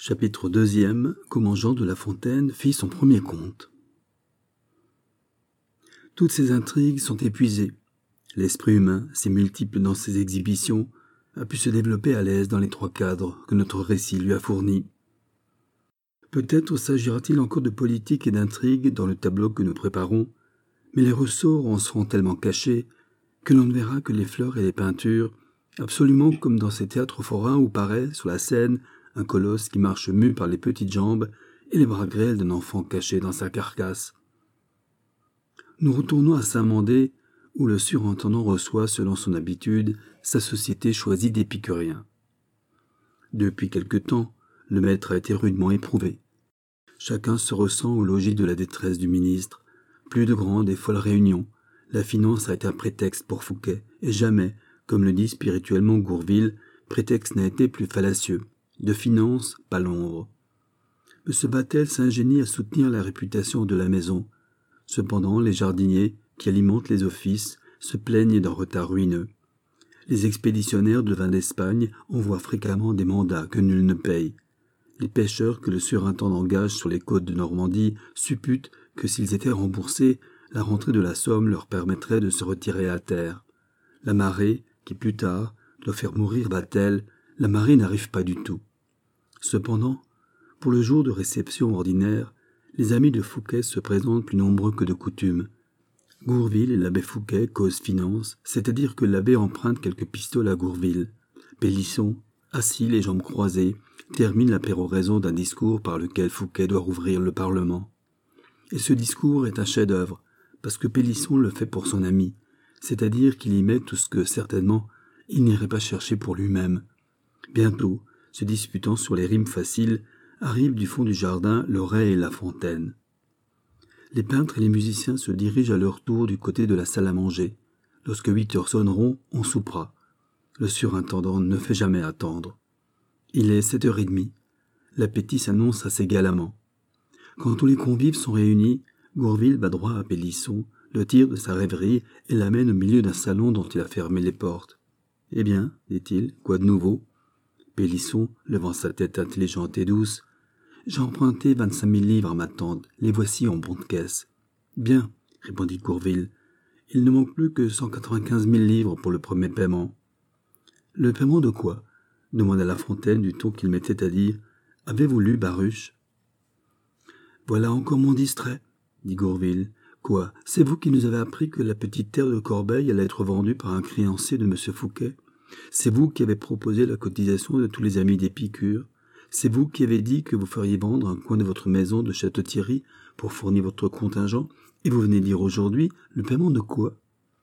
Chapitre 2. Comment Jean de La Fontaine fit son premier conte. Toutes ces intrigues sont épuisées. L'esprit humain, si multiple dans ses exhibitions, a pu se développer à l'aise dans les trois cadres que notre récit lui a fournis. Peut-être s'agira-t-il encore de politique et d'intrigue dans le tableau que nous préparons, mais les ressorts en seront tellement cachés que l'on ne verra que les fleurs et les peintures, absolument comme dans ces théâtres forains où paraît, sur la scène, un colosse qui marche mu par les petites jambes et les bras grêles d'un enfant caché dans sa carcasse. Nous retournons à Saint-Mandé, où le surintendant reçoit, selon son habitude, sa société choisie d'épicuriens. Depuis quelque temps, le maître a été rudement éprouvé. Chacun se ressent au logis de la détresse du ministre. Plus de grandes et folles réunions. La finance a été un prétexte pour Fouquet, et jamais, comme le dit spirituellement Gourville, prétexte n'a été plus fallacieux. De finance, pas l'ombre. M. Battel s'ingénie à soutenir la réputation de la maison. Cependant, les jardiniers, qui alimentent les offices, se plaignent d'un retard ruineux. Les expéditionnaires de vin d'Espagne envoient fréquemment des mandats que nul ne paye. Les pêcheurs que le surintendant engage sur les côtes de Normandie supputent que s'ils étaient remboursés, la rentrée de la somme leur permettrait de se retirer à terre. La marée, qui plus tard doit faire mourir Battel, la marée n'arrive pas du tout. Cependant, pour le jour de réception ordinaire, les amis de Fouquet se présentent plus nombreux que de coutume. Gourville et l'abbé Fouquet causent finance, c'est-à-dire que l'abbé emprunte quelques pistoles à Gourville. Pélisson, assis les jambes croisées, termine la péroraison d'un discours par lequel Fouquet doit rouvrir le Parlement. Et ce discours est un chef-d'œuvre, parce que Pélisson le fait pour son ami, c'est-à-dire qu'il y met tout ce que, certainement, il n'irait pas chercher pour lui-même. Bientôt, se disputant sur les rimes faciles, arrivent du fond du jardin Loret et La Fontaine. Les peintres et les musiciens se dirigent à leur tour du côté de la salle à manger. Lorsque 8 heures sonneront, on soupera. Le surintendant ne fait jamais attendre. Il est 7h30. L'appétit s'annonce assez galamment. Quand tous les convives sont réunis, Gourville va droit à Pélisson, le tire de sa rêverie et l'amène au milieu d'un salon dont il a fermé les portes. « Eh bien, dit-il, quoi de nouveau ?» Pélisson, levant sa tête intelligente et douce, « J'ai emprunté 25 000 livres à ma tante, les voici en bon de caisse. »« Bien, » répondit Gourville, « il ne manque plus que 195 000 livres pour le premier paiement. »« Le paiement de quoi ?» demanda La Fontaine du ton qu'il mettait à dire « Avez-vous lu Baruch ?»« Voilà encore mon distrait, » dit Gourville. « Quoi, c'est vous qui nous avez appris que la petite terre de Corbeil allait être vendue par un créancier de M. Fouquet ? C'est vous qui avez proposé la cotisation de tous les amis d'Épicure. C'est vous qui avez dit que vous feriez vendre un coin de votre maison de Château-Thierry pour fournir votre contingent, et vous venez dire aujourd'hui le paiement de quoi ?»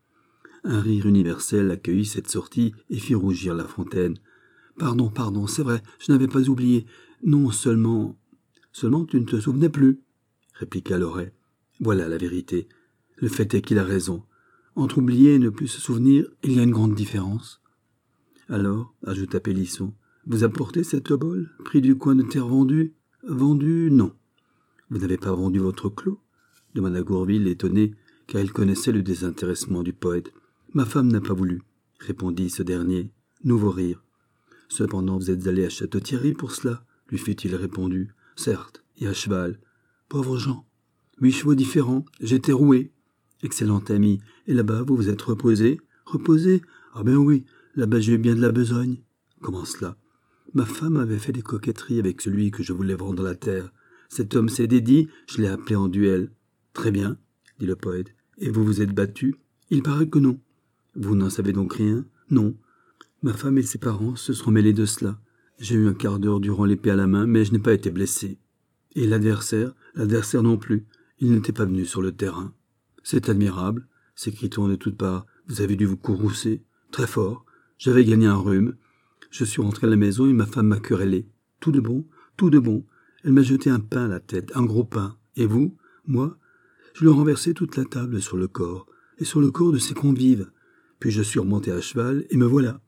Un rire universel accueillit cette sortie et fit rougir La Fontaine. « Pardon, c'est vrai, je n'avais pas oublié. Non, seulement... »« Seulement tu ne te souvenais plus ?» répliqua Loret. « Voilà la vérité. Le fait est qu'il a raison. Entre oublier et ne plus se souvenir, il y a une grande différence. » Alors, ajouta Pélisson, vous apportez cette obole, prix du coin de terre vendu ? Vendu, non. Vous n'avez pas vendu votre clos ? Demanda Gourville, étonné, car il connaissait le désintéressement du poète. Ma femme n'a pas voulu, répondit ce dernier. Nouveau rire. Cependant, vous êtes allé à Château-Thierry pour cela, lui fit-il répondu. Certes, et à cheval. Pauvre Jean. 8 chevaux différents, j'étais roué. Excellent ami, et là-bas vous vous êtes reposé ? Reposé ? Ah ben oui. Là-bas, j'ai eu bien de la besogne. Comment cela ? Ma femme avait fait des coquetteries avec celui que je voulais vendre la terre. Cet homme s'est dédié, je l'ai appelé en duel. Très bien, dit le poète. Et vous vous êtes battu ? Il paraît que non. Vous n'en savez donc rien ? Non. Ma femme et ses parents se sont mêlés de cela. J'ai eu un quart d'heure durant l'épée à la main, mais je n'ai pas été blessé. Et l'adversaire non plus. Il n'était pas venu sur le terrain. C'est admirable, s'écrie-t-on de toutes parts. Vous avez dû vous courroucer. Très fort. J'avais gagné un rhume. Je suis rentré à la maison et ma femme m'a querellé. Tout de bon. Elle m'a jeté un pain à la tête, un gros pain. Et vous ? Moi ? Je lui ai renversé toute la table sur le corps, et sur le corps de ses convives. Puis je suis remonté à cheval, et me voilà.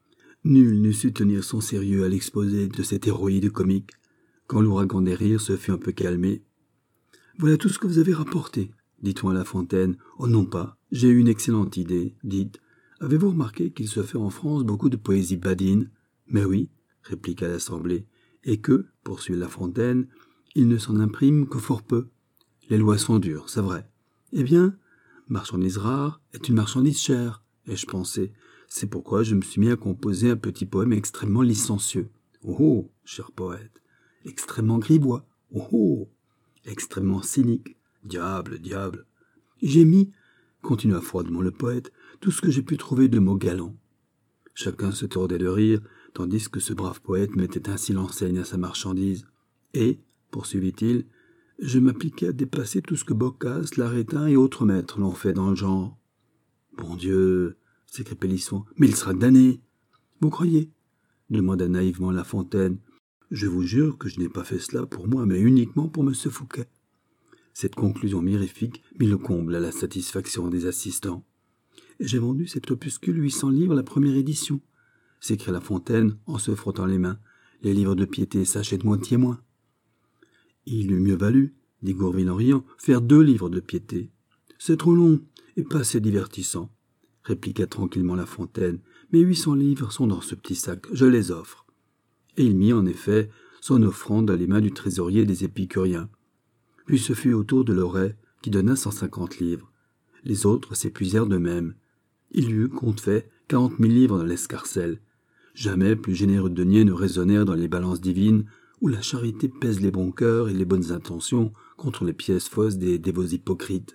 Nul n'eût su tenir son sérieux à l'exposé de cet héroïde comique. Quand l'ouragan des rires se fut un peu calmé. Voilà tout ce que vous avez rapporté, dit-on à La Fontaine. Oh non pas, j'ai eu une excellente idée, dites. Avez-vous remarqué qu'il se fait en France beaucoup de poésie badine ? Mais oui, répliqua l'Assemblée. Et que, poursuit La Fontaine, il ne s'en imprime que fort peu. Les lois sont dures, c'est vrai. Eh bien, marchandise rare est une marchandise chère, ai-je pensé. C'est pourquoi je me suis mis à composer un petit poème extrêmement licencieux. Oh oh, cher poète, extrêmement grivois. Oh oh, extrêmement cynique. Diable, diable. J'ai mis, continua froidement le poète, tout ce que j'ai pu trouver de mots galants. Chacun se tordait de rire, tandis que ce brave poète mettait ainsi l'enseigne à sa marchandise. Et, poursuivit-il, je m'appliquai à dépasser tout ce que Boccace, Larétin et autres maîtres l'ont fait dans le genre. Bon Dieu, s'écria Pélisson, mais il sera damné. Vous croyez? Demanda naïvement La Fontaine. Je vous jure que je n'ai pas fait cela pour moi, mais uniquement pour M. Fouquet. Cette conclusion mirifique mit le comble à la satisfaction des assistants. J'ai vendu cet opuscule 800 livres la première édition, s'écria La Fontaine en se frottant les mains. Les livres de piété s'achètent moitié moins. Il eût mieux valu, dit Gourville en riant, faire 2 livres de piété. C'est trop long et pas assez divertissant, répliqua tranquillement La Fontaine. Mes 800 livres sont dans ce petit sac, je les offre. Et il mit en effet son offrande dans les mains du trésorier des épicuriens. Puis ce fut au tour de Loret, qui donna 150 livres. Les autres s'épuisèrent d'eux-mêmes. Il y eut, compte fait, 40 000 livres dans l'escarcelle. Jamais plus généreux deniers ne résonnèrent dans les balances divines, où la charité pèse les bons cœurs et les bonnes intentions contre les pièces fausses des dévots hypocrites.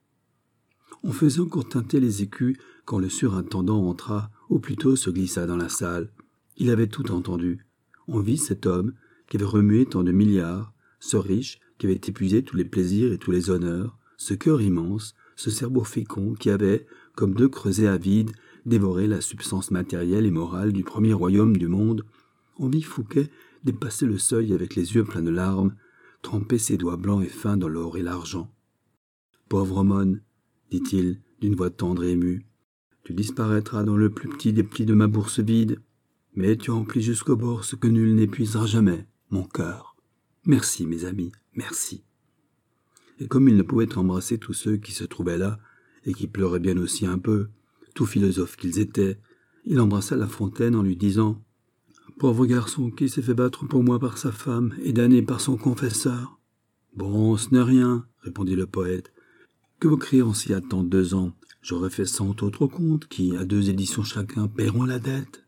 On faisait encore tinter les écus quand le surintendant entra, ou plutôt se glissa dans la salle. Il avait tout entendu. On vit cet homme qui avait remué tant de milliards, ce riche qui avait épuisé tous les plaisirs et tous les honneurs, ce cœur immense, ce cerveau fécond qui avait, comme 2 creusets avides, dévoré la substance matérielle et morale du premier royaume du monde. On vit Fouquet dépasser le seuil avec les yeux pleins de larmes, tremper ses doigts blancs et fins dans l'or et l'argent. « Pauvre Aumône, dit-il d'une voix tendre et émue, tu disparaîtras dans le plus petit des plis de ma bourse vide, mais tu emplis jusqu'au bord ce que nul n'épuisera jamais, mon cœur. Merci, mes amis, merci. » Et comme il ne pouvait embrasser tous ceux qui se trouvaient là, et qui pleuraient bien aussi un peu, tout philosophes qu'ils étaient, il embrassa La Fontaine en lui disant « Pauvre garçon qui s'est fait battre pour moi par sa femme et damné par son confesseur. »« Bon, ce n'est rien, répondit le poète. Que vos créanciers attendent 2 ans, j'aurais fait 100 autres comptes qui, à 2 éditions chacun, paieront la dette.